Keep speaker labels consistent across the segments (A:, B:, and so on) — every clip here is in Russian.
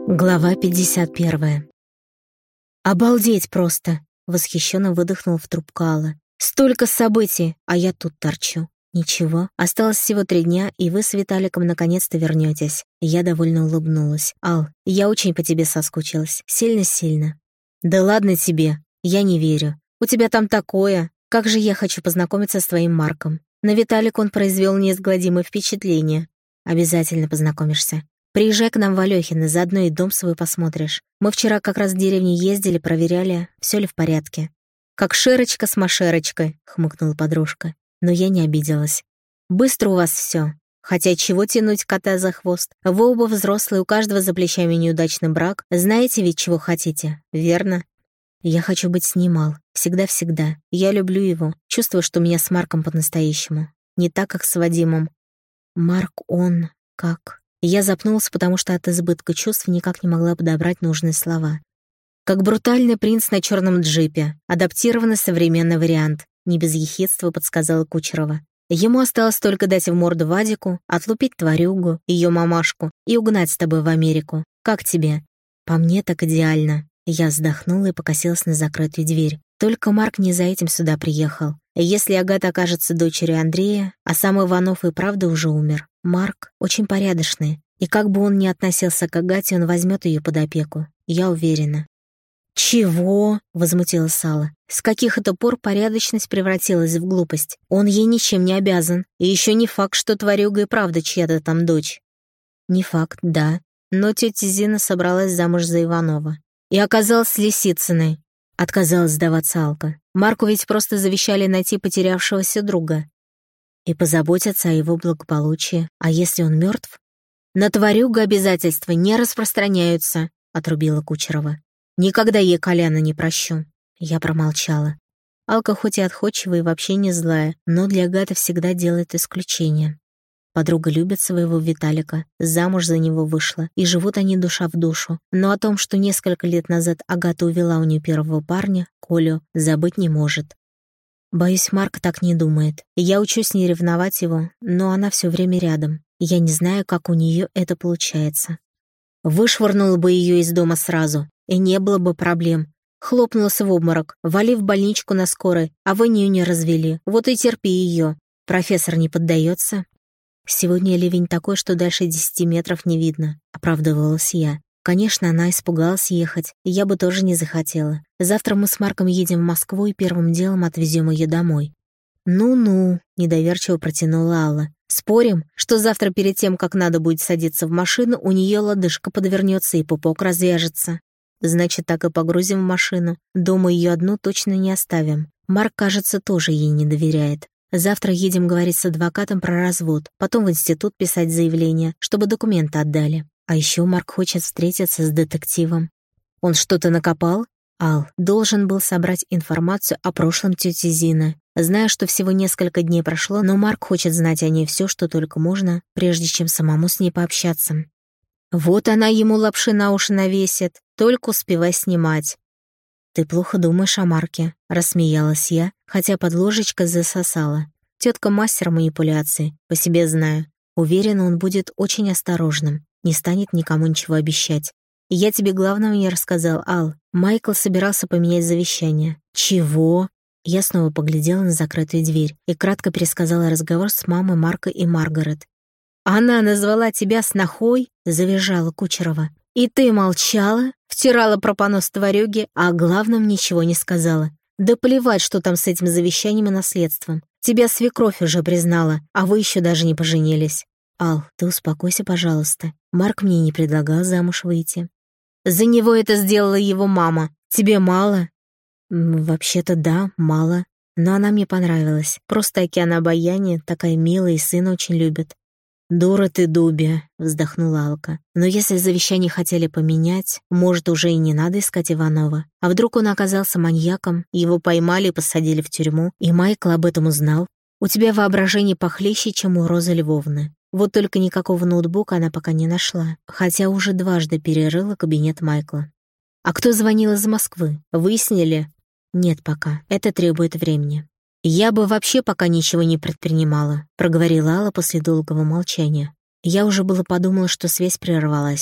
A: Глава 51. «Обалдеть просто!» — восхищенно выдохнул в трубку Алла. «Столько событий, а я тут торчу. Ничего, осталось всего 3 дня, и вы с Виталиком наконец-то вернетесь». Я довольно улыбнулась. «Ал, я очень по тебе соскучилась. Сильно-сильно». «Да ладно тебе, я не верю. У тебя там такое. Как же я хочу познакомиться с твоим Марком. На Виталика он произвел неизгладимое впечатление. Обязательно познакомишься. Приезжай к нам в Алёхино, заодно и дом свой посмотришь. Мы вчера как раз в деревне ездили, проверяли, все ли в порядке». «Как Шерочка с Машерочкой», — хмыкнула подружка. Но я не обиделась. «Быстро у вас все. Хотя чего тянуть кота за хвост? Вы оба взрослые, у каждого за плечами неудачный брак. Знаете ведь, чего хотите, верно?» «Я хочу быть с ним, Ал. Всегда-всегда. Я люблю его. Чувствую, что у меня с Марком по-настоящему. Не так, как с Вадимом. Марк, он... как...» Я запнулась, потому что от избытка чувств никак не могла подобрать нужные слова. «Как брутальный принц на черном джипе. Адаптированный современный вариант», — не без ехидства подсказала Кучерова. «Ему осталось только дать в морду Вадику, отлупить тварюгу, ее мамашку и угнать с тобой в Америку. Как тебе?» «По мне так идеально». Я вздохнула и покосилась на закрытую дверь. Только Марк не за этим сюда приехал. Если Агата окажется дочерью Андрея, а сам Иванов и правда уже умер, Марк очень порядочный, и как бы он ни относился к Агате, он возьмет ее под опеку, я уверена. «Чего?» — возмутилась Алла. «С каких это пор порядочность превратилась в глупость? Он ей ничем не обязан, и еще не факт, что тварюга и правда чья-то там дочь». «Не факт, да, но тетя Зина собралась замуж за Иванова. И оказалась Лисицыной». Отказалась сдаваться Алка. Марку ведь просто завещали найти потерявшегося друга и позаботиться о его благополучии. А если он мертв? «На тварюгу обязательства не распространяются», — отрубила Кучерова. «Никогда ей Коляна не прощу». Я промолчала. Алка хоть и отходчивая и вообще не злая, но для Агаты всегда делает исключение. Подруга любит своего Виталика, замуж за него вышла, и живут они душа в душу. Но о том, что несколько лет назад Агата увела у нее первого парня, Колю, забыть не может. Боюсь, Марк так не думает. Я учусь не ревновать его, но она все время рядом. Я не знаю, как у нее это получается. Вышвырнула бы ее из дома сразу, и не было бы проблем. Хлопнулась в обморок, вали в больничку на скорой, а вы нее не развели. Вот и терпи ее. Профессор не поддается. «Сегодня ливень такой, что дальше 10 метров не видно», — оправдывалась я. Конечно, она испугалась ехать, и я бы тоже не захотела. Завтра мы с Марком едем в Москву и первым делом отвезем ее домой. «Ну-ну», — недоверчиво протянула Алла. «Спорим, что завтра перед тем, как надо будет садиться в машину, у нее лодыжка подвернется и пупок развяжется. Значит, так и погрузим в машину. Дома ее одну точно не оставим. Марк, кажется, тоже ей не доверяет. Завтра едем говорить с адвокатом про развод, потом в институт писать заявление, чтобы документы отдали. А еще Марк хочет встретиться с детективом». «Он что-то накопал?» Ал должен был собрать информацию о прошлом тети Зины. Зная, что всего несколько дней прошло, но Марк хочет знать о ней все, что только можно, прежде чем самому с ней пообщаться. Вот она ему лапши на уши навесит, только успевай снимать. «Ты плохо думаешь о Марке», — рассмеялась я, хотя под ложечкой засосала. Тетка мастер манипуляций, по себе знаю. Уверена, он будет очень осторожным, не станет никому ничего обещать. И я тебе главного не рассказал, Ал. Майкл собирался поменять завещание. «Чего?» Я снова поглядела на закрытую дверь и кратко пересказала разговор с мамой Марка и Маргарет. «Она назвала тебя снохой?» — завизжала Кучерова. «И ты молчала, втирала про понос тварюги, а о главном ничего не сказала. Да плевать, что там с этим завещанием и наследством. Тебя свекровь уже признала, а вы еще даже не поженились». «Ал, ты успокойся, пожалуйста. Марк мне не предлагал замуж выйти». «За него это сделала его мама. Тебе мало?» «Вообще-то да, мало. Но она мне понравилась. Просто океан обаяния, такая милая и сына очень любит». «Дура ты, Дуби», — вздохнула Алка. «Но если завещание хотели поменять, может, уже и не надо искать Иванова. А вдруг он оказался маньяком, его поймали и посадили в тюрьму, и Майкл об этом узнал? У тебя воображение похлеще, чем у Розы Львовны. Вот только никакого ноутбука она пока не нашла, хотя уже дважды перерыла кабинет Майкла». «А кто звонил из Москвы? Выяснили?» «Нет пока. Это требует времени». «Я бы вообще пока ничего не предпринимала», — проговорила Алла после долгого молчания. Я уже было подумала, что связь прервалась.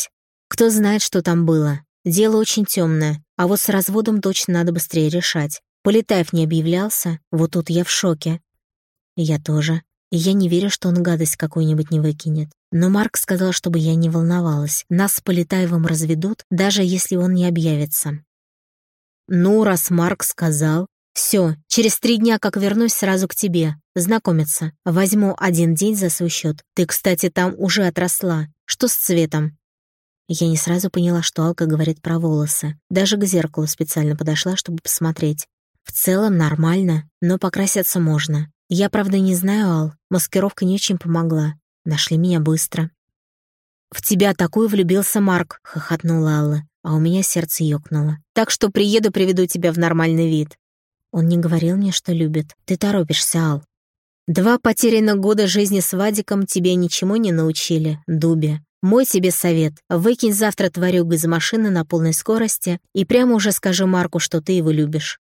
A: Кто знает, что там было. Дело очень темное, а вот с разводом точно надо быстрее решать. Полетаев не объявлялся, вот тут я в шоке. Я тоже. И я не верю, что он гадость какую-нибудь не выкинет. Но Марк сказал, чтобы я не волновалась. Нас с Полетаевым разведут, даже если он не объявится. Ну, раз Марк сказал... Все, через 3 дня, как вернусь, сразу к тебе. Знакомиться. Возьму 1 день за свой счет. Ты, кстати, там уже отросла. Что с цветом? Я не сразу поняла, что Алка говорит про волосы. Даже к зеркалу специально подошла, чтобы посмотреть. В целом нормально, но покраситься можно. Я, правда, не знаю, Ал. Маскировка не очень помогла. Нашли меня быстро. «В тебя такую влюбился Марк», — хохотнула Алла, а у меня сердце ёкнуло. «Так что приеду, приведу тебя в нормальный вид». Он не говорил мне, что любит. Ты торопишься, Ал. 2 потерянных года жизни с Вадиком тебя ничему не научили, Дубе. Мой тебе совет. Выкинь завтра тварюгу из машины на полной скорости и прямо уже скажи Марку, что ты его любишь.